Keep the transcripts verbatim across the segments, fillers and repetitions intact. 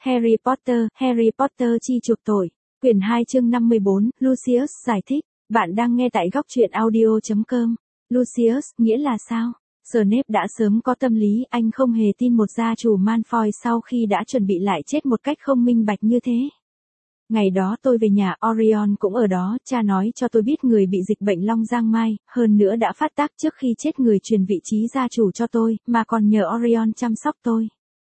Harry Potter, Harry Potter chi chuộc tội. Quyển hai chương năm mươi bốn, Lucius giải thích. Bạn đang nghe tại góc truyện audio chấm com. Lucius, nghĩa là sao? Snape đã sớm có tâm lý, anh không hề tin một gia chủ Malfoy sau khi đã chuẩn bị lại chết một cách không minh bạch như thế. Ngày đó tôi về nhà, Orion cũng ở đó, cha nói cho tôi biết người bị dịch bệnh long giang mai, hơn nữa đã phát tác trước khi chết người truyền vị trí gia chủ cho tôi, mà còn nhờ Orion chăm sóc tôi.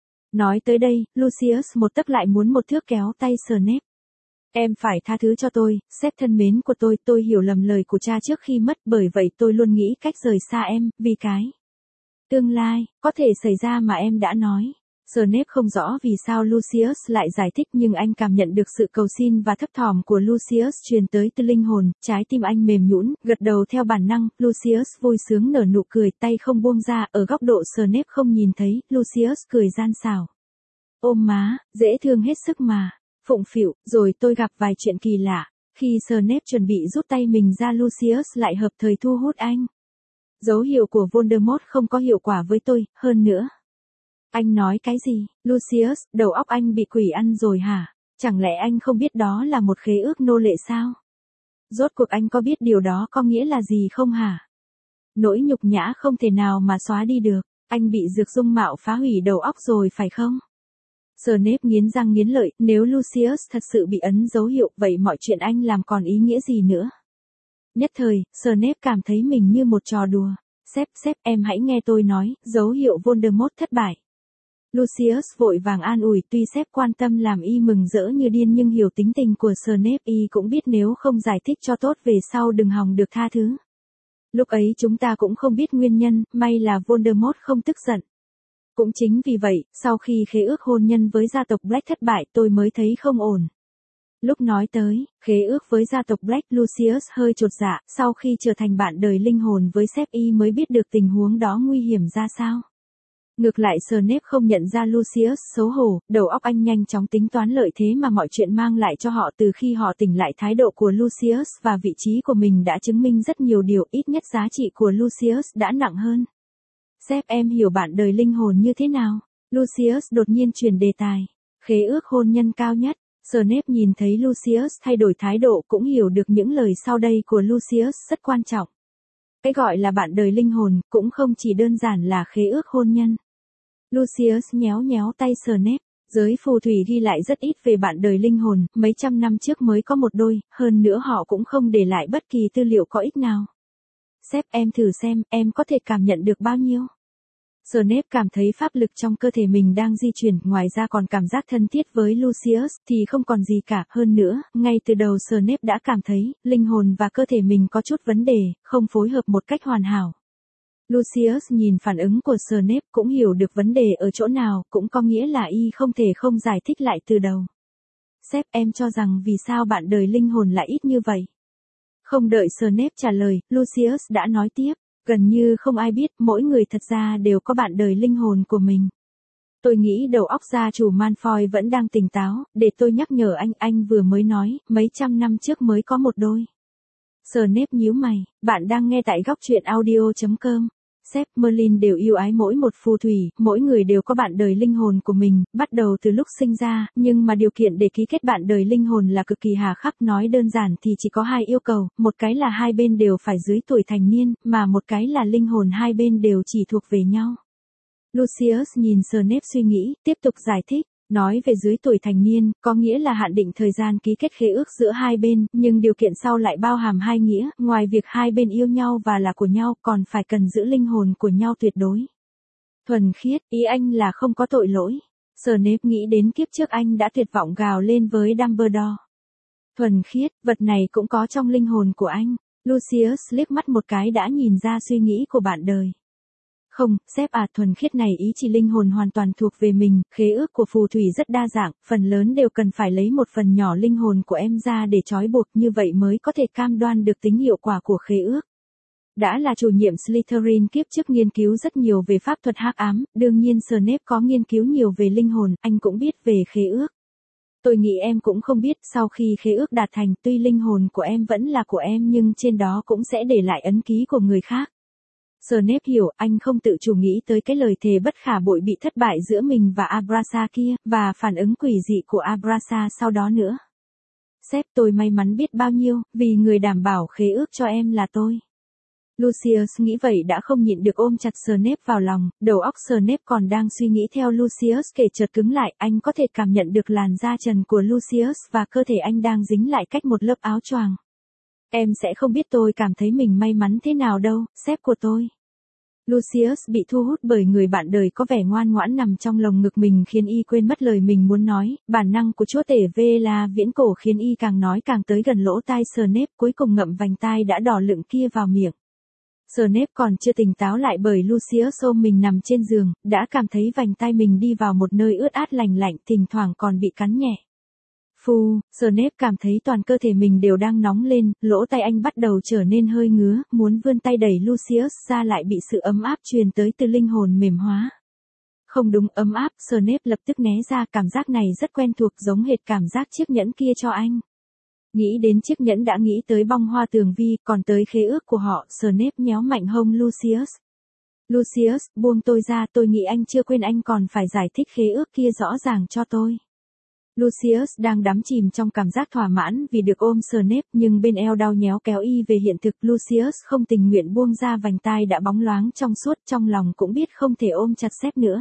Nói tới đây, Lucius một tấc lại muốn một thước kéo tay Snape. Em phải tha thứ cho tôi, sếp thân mến của tôi, tôi hiểu lầm lời của cha trước khi mất, bởi vậy tôi luôn nghĩ cách rời xa em, vì cái tương lai có thể xảy ra mà em đã nói. Snape không rõ vì sao Lucius lại giải thích, nhưng anh cảm nhận được sự cầu xin và thấp thỏm của Lucius truyền tới từ linh hồn, trái tim anh mềm nhũn, gật đầu theo bản năng. Lucius vui sướng nở nụ cười, tay không buông ra, ở góc độ Snape không nhìn thấy, Lucius cười gian xảo. Ôm má, dễ thương hết sức mà. Phụng phịu, rồi tôi gặp vài chuyện kỳ lạ. Khi Snape chuẩn bị rút tay mình ra, Lucius lại hợp thời thu hút anh. Dấu hiệu của Voldemort không có hiệu quả với tôi, hơn nữa. Anh nói cái gì? Lucius, đầu óc anh bị quỷ ăn rồi hả? Chẳng lẽ anh không biết đó là một khế ước nô lệ sao? Rốt cuộc anh có biết điều đó có nghĩa là gì không hả? Nỗi nhục nhã không thể nào mà xóa đi được. Anh bị dược dung mạo phá hủy đầu óc rồi phải không? Snape nghiến răng nghiến lợi, nếu Lucius thật sự bị ấn dấu hiệu, vậy mọi chuyện anh làm còn ý nghĩa gì nữa? Nhất thời, Snape cảm thấy mình như một trò đùa. Sếp, sếp, em hãy nghe tôi nói, dấu hiệu Voldemort thất bại. Lucius vội vàng an ủi, tuy sếp quan tâm làm y mừng rỡ như điên nhưng hiểu tính tình của Snape, y cũng biết nếu không giải thích cho tốt về sau đừng hòng được tha thứ. Lúc ấy chúng ta cũng không biết nguyên nhân, may là Voldemort không tức giận. Cũng chính vì vậy, sau khi khế ước hôn nhân với gia tộc Black thất bại, tôi mới thấy không ổn. Lúc nói tới khế ước với gia tộc Black, Lucius hơi chột dạ, sau khi trở thành bạn đời linh hồn với sếp y mới biết được tình huống đó nguy hiểm ra sao. Ngược lại Snape không nhận ra Lucius xấu hổ, đầu óc anh nhanh chóng tính toán lợi thế mà mọi chuyện mang lại cho họ. Từ khi họ tỉnh lại, thái độ của Lucius và vị trí của mình đã chứng minh rất nhiều điều, ít nhất giá trị của Lucius đã nặng hơn. Sếp, em hiểu bạn đời linh hồn như thế nào? Lucius đột nhiên chuyển đề tài. Khế ước hôn nhân cao nhất. Snape nhìn thấy Lucius thay đổi thái độ cũng hiểu được những lời sau đây của Lucius rất quan trọng. Cái gọi là bạn đời linh hồn cũng không chỉ đơn giản là khế ước hôn nhân. Lucius nhéo nhéo tay Snape. Giới phù thủy ghi lại rất ít về bạn đời linh hồn, mấy trăm năm trước mới có một đôi, hơn nữa họ cũng không để lại bất kỳ tư liệu có ích nào. Sếp, em thử xem, em có thể cảm nhận được bao nhiêu? Snape cảm thấy pháp lực trong cơ thể mình đang di chuyển, ngoài ra còn cảm giác thân thiết với Lucius thì không còn gì cả. Hơn nữa, ngay từ đầu Snape đã cảm thấy, linh hồn và cơ thể mình có chút vấn đề, không phối hợp một cách hoàn hảo. Lucius nhìn phản ứng của Snape cũng hiểu được vấn đề ở chỗ nào, cũng có nghĩa là y không thể không giải thích lại từ đầu. Sếp, em cho rằng vì sao bạn đời linh hồn lại ít như vậy? Không đợi Snape trả lời, Lucius đã nói tiếp. Gần như không ai biết, mỗi người thật ra đều có bạn đời linh hồn của mình. Tôi nghĩ đầu óc gia chủ Malfoy vẫn đang tỉnh táo, để tôi nhắc nhở anh, anh vừa mới nói, mấy trăm năm trước mới có một đôi. Snape nhíu mày, bạn đang nghe tại góc truyện audio chấm com. Sếp, Merlin đều yêu ái mỗi một phù thủy, mỗi người đều có bạn đời linh hồn của mình, bắt đầu từ lúc sinh ra, nhưng mà điều kiện để ký kết bạn đời linh hồn là cực kỳ hà khắc, nói đơn giản thì chỉ có hai yêu cầu, một cái là hai bên đều phải dưới tuổi thành niên, mà một cái là linh hồn hai bên đều chỉ thuộc về nhau. Lucius nhìn Snape suy nghĩ, tiếp tục giải thích. Nói về dưới tuổi thành niên, có nghĩa là hạn định thời gian ký kết khế ước giữa hai bên, nhưng điều kiện sau lại bao hàm hai nghĩa, ngoài việc hai bên yêu nhau và là của nhau, còn phải cần giữ linh hồn của nhau tuyệt đối. Thuần khiết, ý anh là không có tội lỗi. Snape nghĩ đến kiếp trước anh đã tuyệt vọng gào lên với Dumbledore. Thuần khiết, vật này cũng có trong linh hồn của anh. Lucius liếc mắt một cái đã nhìn ra suy nghĩ của bạn đời. Không, sếp à, thuần khiết này ý chỉ linh hồn hoàn toàn thuộc về mình, khế ước của phù thủy rất đa dạng, phần lớn đều cần phải lấy một phần nhỏ linh hồn của em ra để trói buộc, như vậy mới có thể cam đoan được tính hiệu quả của khế ước. Đã là chủ nhiệm Slytherin kiếp trước nghiên cứu rất nhiều về pháp thuật hắc ám, đương nhiên Snape có nghiên cứu nhiều về linh hồn, anh cũng biết về khế ước. Tôi nghĩ em cũng không biết, sau khi khế ước đạt thành, tuy linh hồn của em vẫn là của em nhưng trên đó cũng sẽ để lại ấn ký của người khác. Snape hiểu anh không tự chủ nghĩ tới cái lời thề bất khả bội bị thất bại giữa mình và Abrasa kia, và phản ứng quỷ dị của Abrasa sau đó nữa. Sếp, tôi may mắn biết bao nhiêu, vì người đảm bảo khế ước cho em là tôi. Lucius nghĩ vậy đã không nhịn được ôm chặt Snape vào lòng, đầu óc Snape còn đang suy nghĩ theo Lucius kể chợt cứng lại, anh có thể cảm nhận được làn da trần của Lucius và cơ thể anh đang dính lại cách một lớp áo choàng. Em sẽ không biết tôi cảm thấy mình may mắn thế nào đâu, sếp của tôi. Lucius bị thu hút bởi người bạn đời có vẻ ngoan ngoãn nằm trong lồng ngực mình khiến y quên mất lời mình muốn nói, bản năng của chúa tể Vela viễn cổ khiến y càng nói càng tới gần lỗ tai Snape, cuối cùng ngậm vành tai đã đỏ lựng kia vào miệng. Snape còn chưa tỉnh táo lại bởi Lucius ôm mình nằm trên giường, đã cảm thấy vành tai mình đi vào một nơi ướt át lành lạnh, thỉnh thoảng còn bị cắn nhẹ. Phu, Snape cảm thấy toàn cơ thể mình đều đang nóng lên, lỗ tai anh bắt đầu trở nên hơi ngứa, muốn vươn tay đẩy Lucius ra lại bị sự ấm áp truyền tới từ linh hồn mềm hóa. Không đúng, ấm áp, Snape lập tức né ra, cảm giác này rất quen thuộc giống hệt cảm giác chiếc nhẫn kia cho anh. Nghĩ đến chiếc nhẫn đã nghĩ tới bông hoa tường vi, còn tới khế ước của họ, Snape nhéo mạnh hông Lucius. Lucius, buông tôi ra, tôi nghĩ anh chưa quên anh còn phải giải thích khế ước kia rõ ràng cho tôi. Lucius đang đắm chìm trong cảm giác thỏa mãn vì được ôm Snape, nhưng bên eo đau nhéo kéo y về hiện thực. Lucius không tình nguyện buông ra vành tai đã bóng loáng trong suốt, trong lòng cũng biết không thể ôm chặt sếp nữa.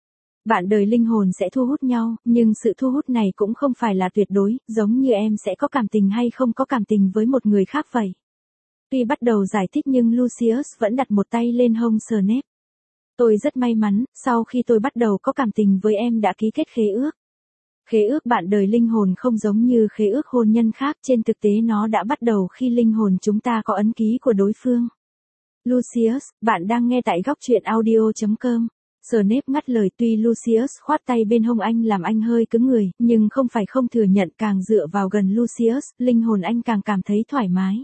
Bạn đời linh hồn sẽ thu hút nhau, nhưng sự thu hút này cũng không phải là tuyệt đối, giống như em sẽ có cảm tình hay không có cảm tình với một người khác vậy. Tuy bắt đầu giải thích nhưng Lucius vẫn đặt một tay lên hông Snape. Tôi rất may mắn, sau khi tôi bắt đầu có cảm tình với em đã ký kết khế ước. Khế ước bạn đời linh hồn không giống như khế ước hôn nhân khác, trên thực tế nó đã bắt đầu khi linh hồn chúng ta có ấn ký của đối phương. Lucius, bạn đang nghe tại góc truyện audio chấm com. Snape ngắt lời, tuy Lucius khoát tay bên hông anh làm anh hơi cứng người, nhưng không phải không thừa nhận, càng dựa vào gần Lucius, linh hồn anh càng cảm thấy thoải mái.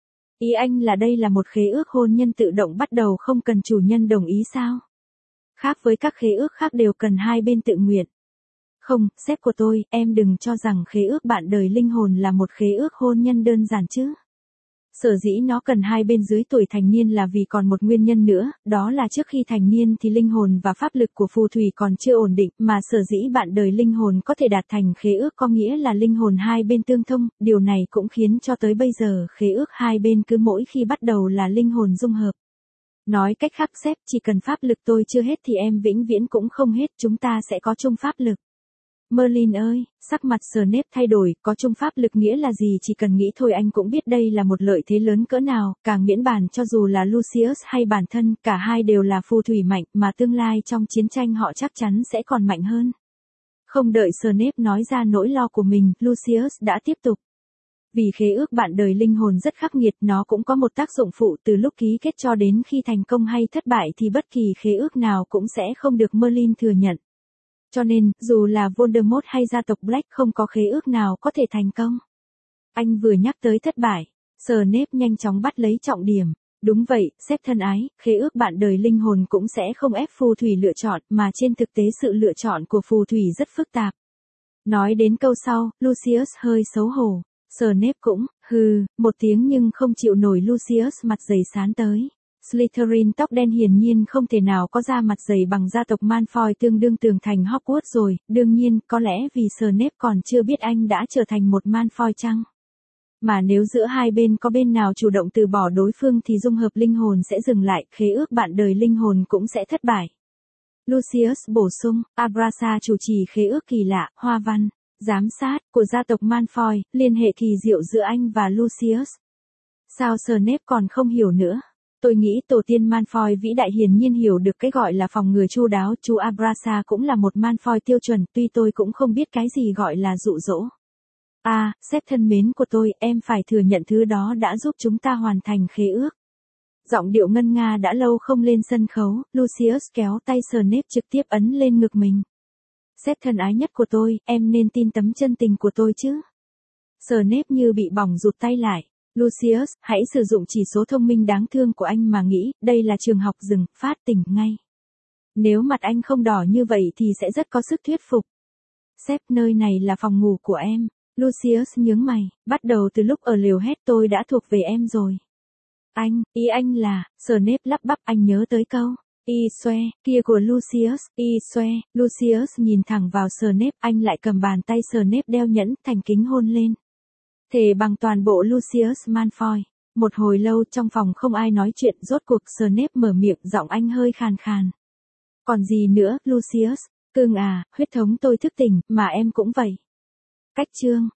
Ý anh là đây là một khế ước hôn nhân tự động bắt đầu không cần chủ nhân đồng ý sao? Khác với các khế ước khác đều cần hai bên tự nguyện. Không, sếp của tôi, em đừng cho rằng khế ước bạn đời linh hồn là một khế ước hôn nhân đơn giản chứ. Sở dĩ nó cần hai bên dưới tuổi thành niên là vì còn một nguyên nhân nữa, đó là trước khi thành niên thì linh hồn và pháp lực của phù thủy còn chưa ổn định, mà sở dĩ bạn đời linh hồn có thể đạt thành khế ước có nghĩa là linh hồn hai bên tương thông, điều này cũng khiến cho tới bây giờ khế ước hai bên cứ mỗi khi bắt đầu là linh hồn dung hợp. Nói cách khác sếp, chỉ cần pháp lực tôi chưa hết thì em vĩnh viễn cũng không hết, chúng ta sẽ có chung pháp lực. Merlin ơi, sắc mặt Snape thay đổi, có chung pháp lực nghĩa là gì, chỉ cần nghĩ thôi anh cũng biết đây là một lợi thế lớn cỡ nào, càng miễn bàn cho dù là Lucius hay bản thân, cả hai đều là phù thủy mạnh, mà tương lai trong chiến tranh họ chắc chắn sẽ còn mạnh hơn. Không đợi Snape nói ra nỗi lo của mình, Lucius đã tiếp tục. Vì khế ước bạn đời linh hồn rất khắc nghiệt, nó cũng có một tác dụng phụ, từ lúc ký kết cho đến khi thành công hay thất bại thì bất kỳ khế ước nào cũng sẽ không được Merlin thừa nhận. Cho nên, dù là Voldemort hay gia tộc Black không có khế ước nào có thể thành công. Anh vừa nhắc tới thất bại, Snape nhanh chóng bắt lấy trọng điểm. Đúng vậy, sếp thân ái, khế ước bạn đời linh hồn cũng sẽ không ép phù thủy lựa chọn, mà trên thực tế sự lựa chọn của phù thủy rất phức tạp. Nói đến câu sau, Lucius hơi xấu hổ. Snape cũng, hừ, một tiếng nhưng không chịu nổi Lucius mặt dày sán tới. Slytherin tóc đen hiển nhiên không thể nào có da mặt dày bằng gia tộc Malfoy tương đương tường thành Hogwarts rồi, đương nhiên, có lẽ vì Snape còn chưa biết anh đã trở thành một Malfoy chăng? Mà nếu giữa hai bên có bên nào chủ động từ bỏ đối phương thì dung hợp linh hồn sẽ dừng lại, khế ước bạn đời linh hồn cũng sẽ thất bại. Lucius bổ sung, Abrasa chủ trì khế ước kỳ lạ, hoa văn, giám sát, của gia tộc Malfoy, liên hệ kỳ diệu giữa anh và Lucius. Sao Snape còn không hiểu nữa? Tôi nghĩ tổ tiên Malfoy vĩ đại hiển nhiên hiểu được cái gọi là phòng ngừa chu đáo, chú Abrasa cũng là một Malfoy tiêu chuẩn, tuy tôi cũng không biết cái gì gọi là dụ dỗ. À, sếp thân mến của tôi, em phải thừa nhận thứ đó đã giúp chúng ta hoàn thành khế ước. Giọng điệu ngân nga đã lâu không lên sân khấu, Lucius kéo tay Snape trực tiếp ấn lên ngực mình. Sếp thân ái nhất của tôi, em nên tin tấm chân tình của tôi chứ. Snape như bị bỏng rụt tay lại. Lucius, hãy sử dụng chỉ số thông minh đáng thương của anh mà nghĩ, đây là trường học rừng, phát tỉnh ngay. Nếu mặt anh không đỏ như vậy thì sẽ rất có sức thuyết phục. Sếp, nơi này là phòng ngủ của em. Lucius nhướng mày, bắt đầu từ lúc ở liều hét tôi đã thuộc về em rồi. Anh, ý anh là, Snape lắp bắp, anh nhớ tới câu, y xoe, kia của Lucius, y xoe, Lucius nhìn thẳng vào Snape, anh lại cầm bàn tay Snape đeo nhẫn, thành kính hôn lên. Thề bằng toàn bộ Lucius Malfoy. Một hồi lâu trong phòng không ai nói chuyện, rốt cuộc Snape mở miệng, giọng anh hơi khàn khàn. Còn gì nữa, Lucius? Cưng à, huyết thống tôi thức tỉnh, mà em cũng vậy. Cách chương.